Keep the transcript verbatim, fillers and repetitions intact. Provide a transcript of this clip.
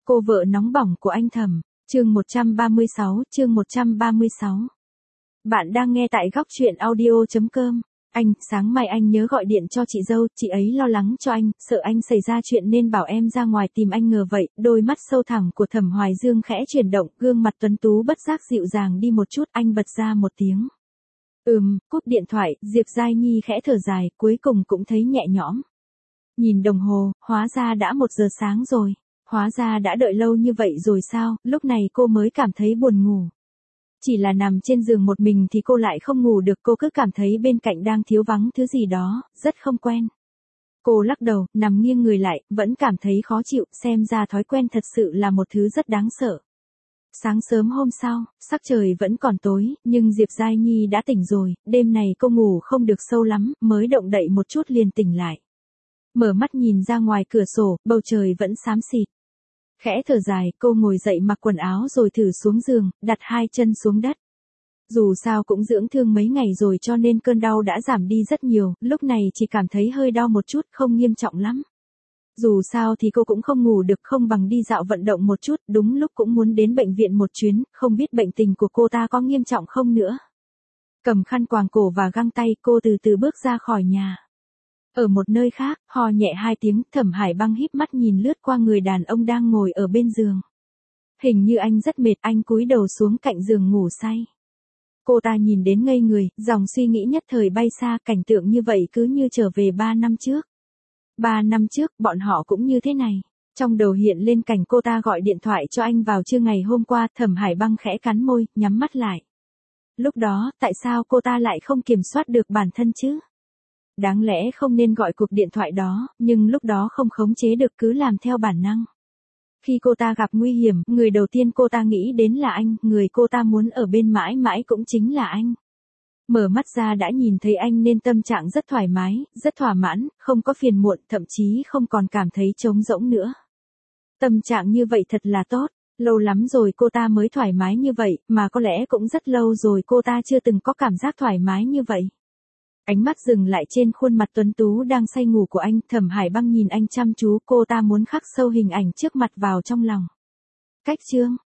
Cô vợ nóng bỏng của anh Thẩm, chương một trăm ba mươi sáu, chương một trăm ba mươi sáu. Bạn đang nghe tại góc truyện audio chấm com. Anh, sáng mai anh nhớ gọi điện cho chị dâu, chị ấy lo lắng cho anh, sợ anh xảy ra chuyện nên bảo em ra ngoài tìm anh ngờ vậy. Đôi mắt sâu thẳm của Thẩm Hoài Dương khẽ chuyển động, gương mặt tuấn tú bất giác dịu dàng đi một chút, anh bật ra một tiếng. Ừm, cúp điện thoại, Diệp Giai Nhi khẽ thở dài, cuối cùng cũng thấy nhẹ nhõm. Nhìn đồng hồ, hóa ra đã một giờ sáng rồi. Hóa ra đã đợi lâu như vậy rồi sao, lúc này cô mới cảm thấy buồn ngủ. Chỉ là nằm trên giường một mình thì cô lại không ngủ được, cô cứ cảm thấy bên cạnh đang thiếu vắng thứ gì đó, rất không quen. Cô lắc đầu, nằm nghiêng người lại, vẫn cảm thấy khó chịu, xem ra thói quen thật sự là một thứ rất đáng sợ. Sáng sớm hôm sau, sắc trời vẫn còn tối, nhưng Diệp Giai Nhi đã tỉnh rồi, đêm này cô ngủ không được sâu lắm, mới động đậy một chút liền tỉnh lại. Mở mắt nhìn ra ngoài cửa sổ, bầu trời vẫn xám xịt. Khẽ thở dài, cô ngồi dậy mặc quần áo rồi thử xuống giường, đặt hai chân xuống đất. Dù sao cũng dưỡng thương mấy ngày rồi cho nên cơn đau đã giảm đi rất nhiều, lúc này chỉ cảm thấy hơi đau một chút, không nghiêm trọng lắm. Dù sao thì cô cũng không ngủ được, không bằng đi dạo vận động một chút, đúng lúc cũng muốn đến bệnh viện một chuyến, không biết bệnh tình của cô ta có nghiêm trọng không nữa. Cầm khăn quàng cổ và găng tay, cô từ từ bước ra khỏi nhà. Ở một nơi khác, hò nhẹ hai tiếng, Thẩm Hải Băng híp mắt nhìn lướt qua người đàn ông đang ngồi ở bên giường. Hình như anh rất mệt, anh cúi đầu xuống cạnh giường ngủ say. Cô ta nhìn đến ngây người, dòng suy nghĩ nhất thời bay xa, cảnh tượng như vậy cứ như trở về ba năm trước. Ba năm trước, bọn họ cũng như thế này. Trong đầu hiện lên cảnh cô ta gọi điện thoại cho anh vào trưa ngày hôm qua, Thẩm Hải Băng khẽ cắn môi, nhắm mắt lại. Lúc đó, tại sao cô ta lại không kiểm soát được bản thân chứ? Đáng lẽ không nên gọi cuộc điện thoại đó, nhưng lúc đó không khống chế được cứ làm theo bản năng. Khi cô ta gặp nguy hiểm, người đầu tiên cô ta nghĩ đến là anh, người cô ta muốn ở bên mãi mãi cũng chính là anh. Mở mắt ra đã nhìn thấy anh nên tâm trạng rất thoải mái, rất thỏa mãn, không có phiền muộn, thậm chí không còn cảm thấy trống rỗng nữa. Tâm trạng như vậy thật là tốt, lâu lắm rồi cô ta mới thoải mái như vậy, mà có lẽ cũng rất lâu rồi cô ta chưa từng có cảm giác thoải mái như vậy. Ánh mắt dừng lại trên khuôn mặt tuấn tú đang say ngủ của anh, Thẩm Hải Băng nhìn anh chăm chú, cô ta muốn khắc sâu hình ảnh trước mặt vào trong lòng. Cách chương,